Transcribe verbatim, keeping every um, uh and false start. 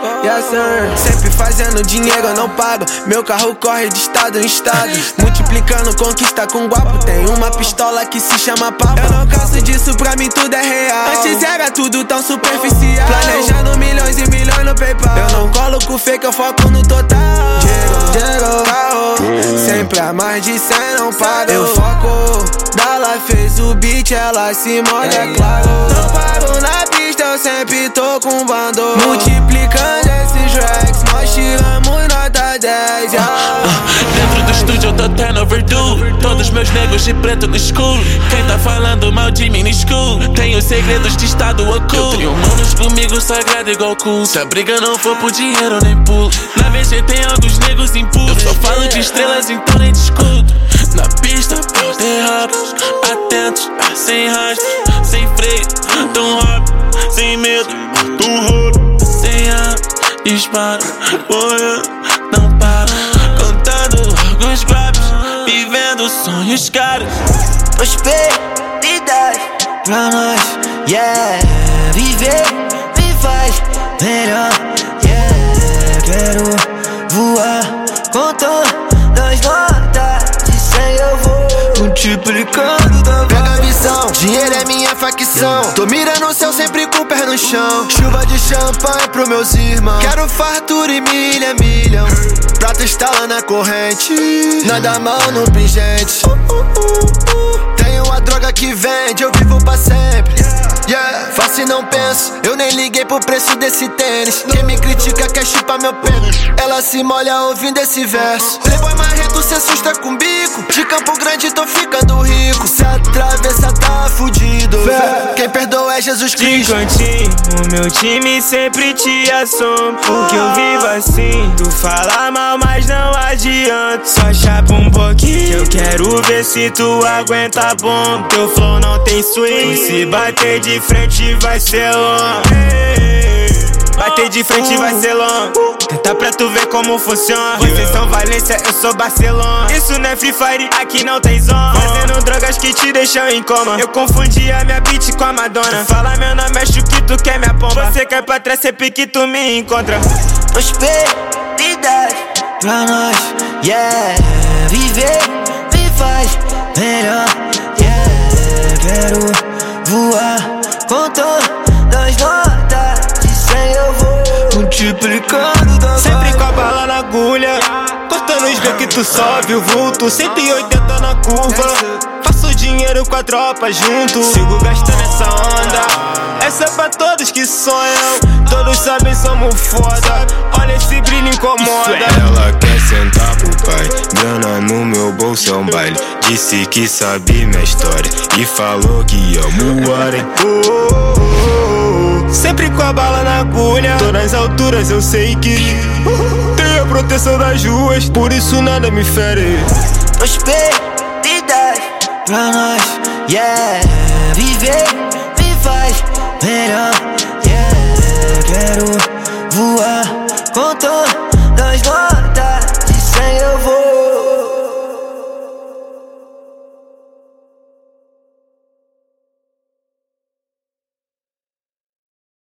Yes sir. Sempre fazendo dinheiro, eu não pago. Meu carro corre de estado em estado, multiplicando conquista com guapo. Tem uma pistola que se chama papo. Eu não canso disso, pra mim tudo é real. Antes era tudo tão superficial, planejando milhões e milhões no PayPal. Eu não colo com fake, eu foco no total. Dinheiro, carro, sempre a mais de cem não pago. Eu foco, Dala fez o beat, ela se molha, é claro. Não paro na pista, eu sempre tô com bando. Multiplicando esses racks, nós tiramos nota dez, yeah. Dentro do estúdio eu tô tendo overdue. Todos meus negros de preto no escuro. Quem tá falando mal de mim no escuro? Tenho segredos de estado oculto. Eu tenho manos comigo sagrado igual culto. Se a briga não for por dinheiro, nem pulo. Na V G tem alguns negros impuros. Eu só falo de estrelas, então nem discuto. Na pista, portem rápidos, atentos, sem rastro, sem freio, tão rápido, sem medo, tão rolo, sem ar, disparo, correndo, não paro, contando alguns grabs, vivendo sonhos caros. Prosperidade pra nós, yeah. Viver me faz melhor, yeah. Quero voar com todas as notas de cem, eu vou multiplicando da Pega a visão, dinheiro é minha facção. Tô mirando o céu sempre com o pé no chão. Chuva de champanhe pro meus irmãos. Quero fartura e milha, milhão. Prato estala na corrente, nada mal no pingente. Tenho a droga que vende, eu vivo pra sempre, yeah. Faço e não penso, eu nem liguei pro preço desse tênis. Quem me critica quer chupar meu pênis. Ela se molha ouvindo esse verso. Playboy marrento se assusta com bico. De Campo Grande tô ficando rico. Se atravessa tá fudido, fé. Quem perdoa é Jesus Cristo. De cantinho, o meu time sempre te assombra, porque eu vivo assim. Tu fala mal, mas não adianta. Só chapa um pouquinho, eu quero ver se tu aguenta bom. Teu flow não tem swing, se bater de frente vai ser longo. Bater de frente vai ser longo. Tenta pra tu ver como funciona. Vocês são Valência, eu sou Barcelona. Isso não é Free Fire, aqui não tem zona. Fazendo drogas que te deixam em coma. Eu confundi a minha beat com a Madonna. Fala meu nome, acho que tu quer minha pomba. Você cai pra trás, sempre que tu me encontra. Prosperidade pra nós, yeah. Viver me faz melhor, yeah. Quero voar com todas as notas de cem, eu vou multiplicando da sempre com a bala na agulha, cortando os beats que tu sobe o vulto. Cento e oitenta na curva, faço dinheiro com a tropa junto. Sigo gastando essa onda, essa é pra todos que sonham. Todos sabem, somos foda. Olha esse brilho incomoda. Ela quer sentar pro pai, grana no meu bolso é um baile. Disse que sabe minha história e falou que ia voar, hein? Oh, oh, oh. Sempre com a bala na agulha, todas as alturas eu sei que tenho a proteção das ruas, por isso nada me fere. Prosperidade pra nós, yeah. Viver me faz melhor, yeah. Quero voar com todas